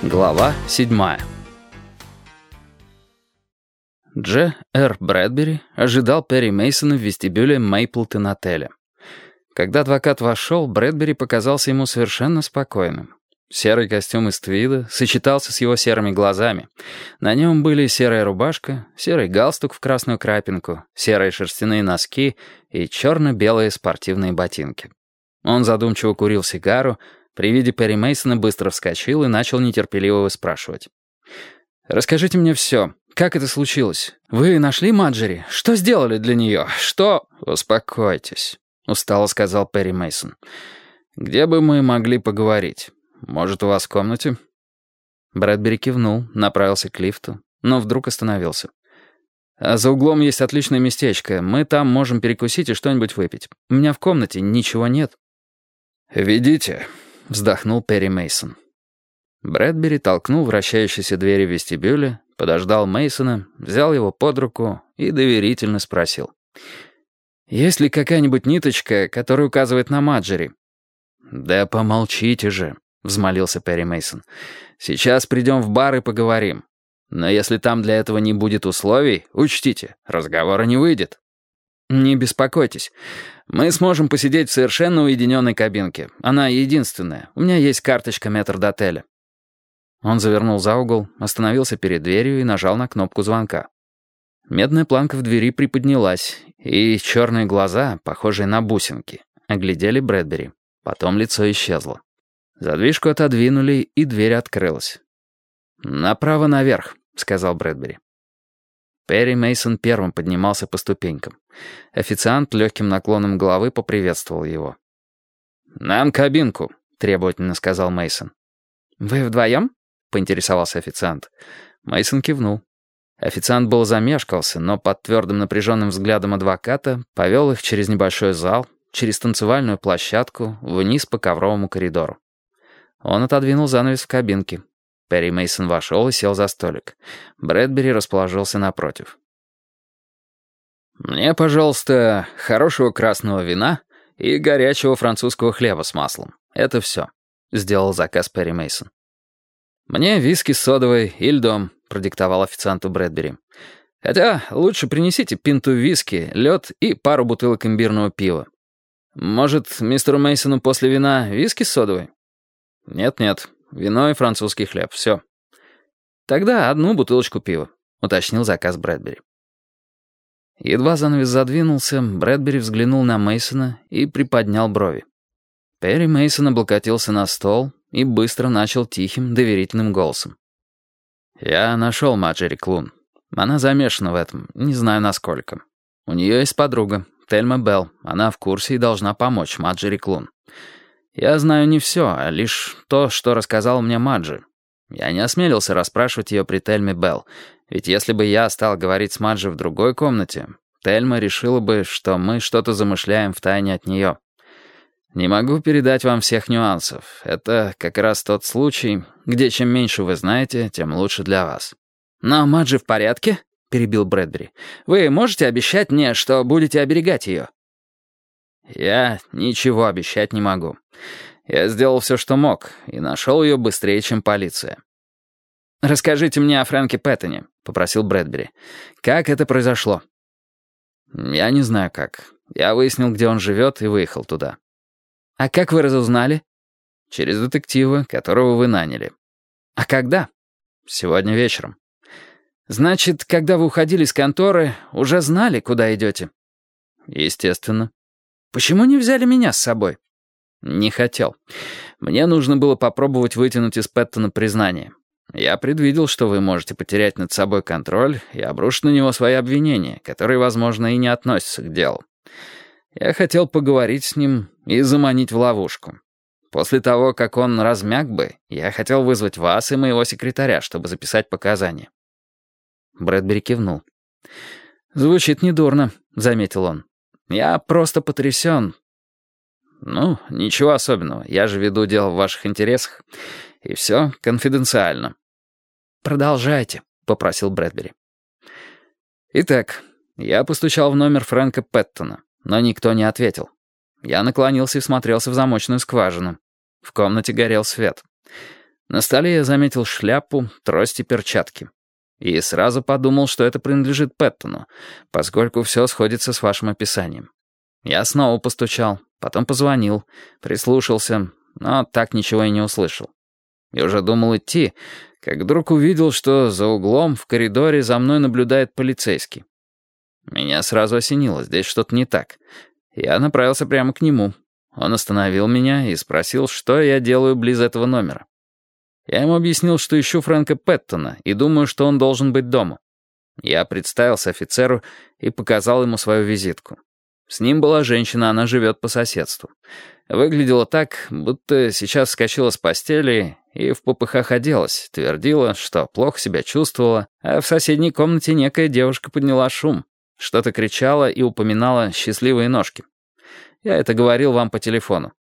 Глава 7. Дж. Р. Брэдбери ожидал Перри Мейсона в вестибюле Мейплтон-отеля. Когда адвокат вошел, Брэдбери показался ему совершенно спокойным. Серый костюм из твида сочетался с его серыми глазами. На нем были серая рубашка, серый галстук в красную крапинку, серые шерстяные носки и черно-белые спортивные ботинки. Он задумчиво курил сигару. При виде Перри Мейсона быстро вскочил и начал нетерпеливо выспрашивать. «Расскажите мне все. Как это случилось? Вы нашли Маджери? Что сделали для нее? Что...» «Успокойтесь», — устало сказал Перри Мейсон. «Где бы мы могли поговорить? Может, у вас в комнате?» Брэдбери кивнул, направился к лифту, но вдруг остановился. «А за углом есть отличное местечко. Мы там можем перекусить и что-нибудь выпить. У меня в комнате ничего нет». «Ведите», — вздохнул Перри Мейсон. Брэдбери толкнул вращающиеся двери вестибюля, подождал Мейсона, взял его под руку и доверительно спросил. «Есть ли какая-нибудь ниточка, которая указывает на Маджери?» «Да помолчите же», — взмолился Перри Мейсон. «Сейчас придем в бар и поговорим. Но если там для этого не будет условий, учтите, разговора не выйдет». «Не беспокойтесь. Мы сможем посидеть в совершенно уединенной кабинке. Она единственная. У меня есть карточка метрдотеля». Он завернул за угол, остановился перед дверью и нажал на кнопку звонка. Медная планка в двери приподнялась, и черные глаза, похожие на бусинки, оглядели Брэдбери. Потом лицо исчезло. Задвижку отодвинули, и дверь открылась. «Направо наверх», — сказал Брэдбери. Перри Мейсон первым поднимался по ступенькам. Официант легким наклоном головы поприветствовал его. «Нам кабинку», — требовательно сказал Мейсон. «Вы вдвоем?» — поинтересовался официант. Мейсон кивнул. Официант был замешкался, но под твердым напряженным взглядом адвоката повел их через небольшой зал, через танцевальную площадку, вниз по ковровому коридору. Он отодвинул занавес в кабинке. Перри Мейсон вошел и сел за столик. Брэдбери расположился напротив. «Мне, пожалуйста, хорошего красного вина и горячего французского хлеба с маслом. Это все», — сделал заказ Перри Мейсон. «Мне виски с содовой и льдом», — продиктовал официанту Брэдбери. «Хотя лучше принесите пинту виски, лед и пару бутылок имбирного пива. Может, мистеру Мейсону после вина виски с содовой?» «Нет-нет. Вино и французский хлеб, все». «Тогда одну бутылочку пива», — уточнил заказ Брэдбери. Едва занавес задвинулся, Брэдбери взглянул на Мейсона и приподнял брови. Перри Мейсон облокотился на стол и быстро начал тихим, доверительным голосом. «Я нашел Маджери Клун. Она замешана в этом, не знаю насколько. У нее есть подруга, Тельма Белл. Она в курсе и должна помочь Маджери Клун. Я знаю не все, а лишь то, что рассказал мне Маджи. Я не осмелился расспрашивать ее при Тельме Белл, ведь если бы я стал говорить с Маджи в другой комнате, Тельма решила бы, что мы что-то замышляем втайне от нее. Не могу передать вам всех нюансов. Это как раз тот случай, где чем меньше вы знаете, тем лучше для вас». «Но Маджи в порядке?» — перебил Брэдбери. «Вы можете обещать мне, что будете оберегать ее?» «Я ничего обещать не могу. Я сделал все, что мог, и нашел ее быстрее, чем полиция». «Расскажите мне о Фрэнке Пэттоне», — попросил Брэдбери. «Как это произошло?» «Я не знаю как. Я выяснил, где он живет, и выехал туда». «А как вы разузнали?» «Через детектива, которого вы наняли». «А когда?» «Сегодня вечером». «Значит, когда вы уходили из конторы, уже знали, куда идете?» «Естественно». «Почему не взяли меня с собой?» «Не хотел. Мне нужно было попробовать вытянуть из Пэттона признание. Я предвидел, что вы можете потерять над собой контроль и обрушить на него свои обвинения, которые, возможно, и не относятся к делу. Я хотел поговорить с ним и заманить в ловушку. После того, как он размяк бы, я хотел вызвать вас и моего секретаря, чтобы записать показания». Брэдбери кивнул. «Звучит недурно», — заметил он. «Я просто потрясен». «Ну, ничего особенного. Я же веду дело в ваших интересах. И все конфиденциально». «Продолжайте», — попросил Брэдбери. «Итак, я постучал в номер Фрэнка Пэттона, но никто не ответил. Я наклонился и всмотрелся в замочную скважину. В комнате горел свет. На столе я заметил шляпу, трость и перчатки. И сразу подумал, что это принадлежит Пэттону, поскольку все сходится с вашим описанием. Я снова постучал, потом позвонил, прислушался, но так ничего и не услышал. И уже думал идти, как вдруг увидел, что за углом в коридоре за мной наблюдает полицейский. Меня сразу осенило, здесь что-то не так. Я направился прямо к нему. Он остановил меня и спросил, что я делаю близ этого номера. Я ему объяснил, что ищу Фрэнка Пэттона и думаю, что он должен быть дома. Я представился офицеру и показал ему свою визитку. С ним была женщина, она живет по соседству. Выглядела так, будто сейчас вскочила с постели и в попыхах оделась, твердила, что плохо себя чувствовала, а в соседней комнате некая девушка подняла шум, что-то кричала и упоминала счастливые ножки. Я это говорил вам по телефону.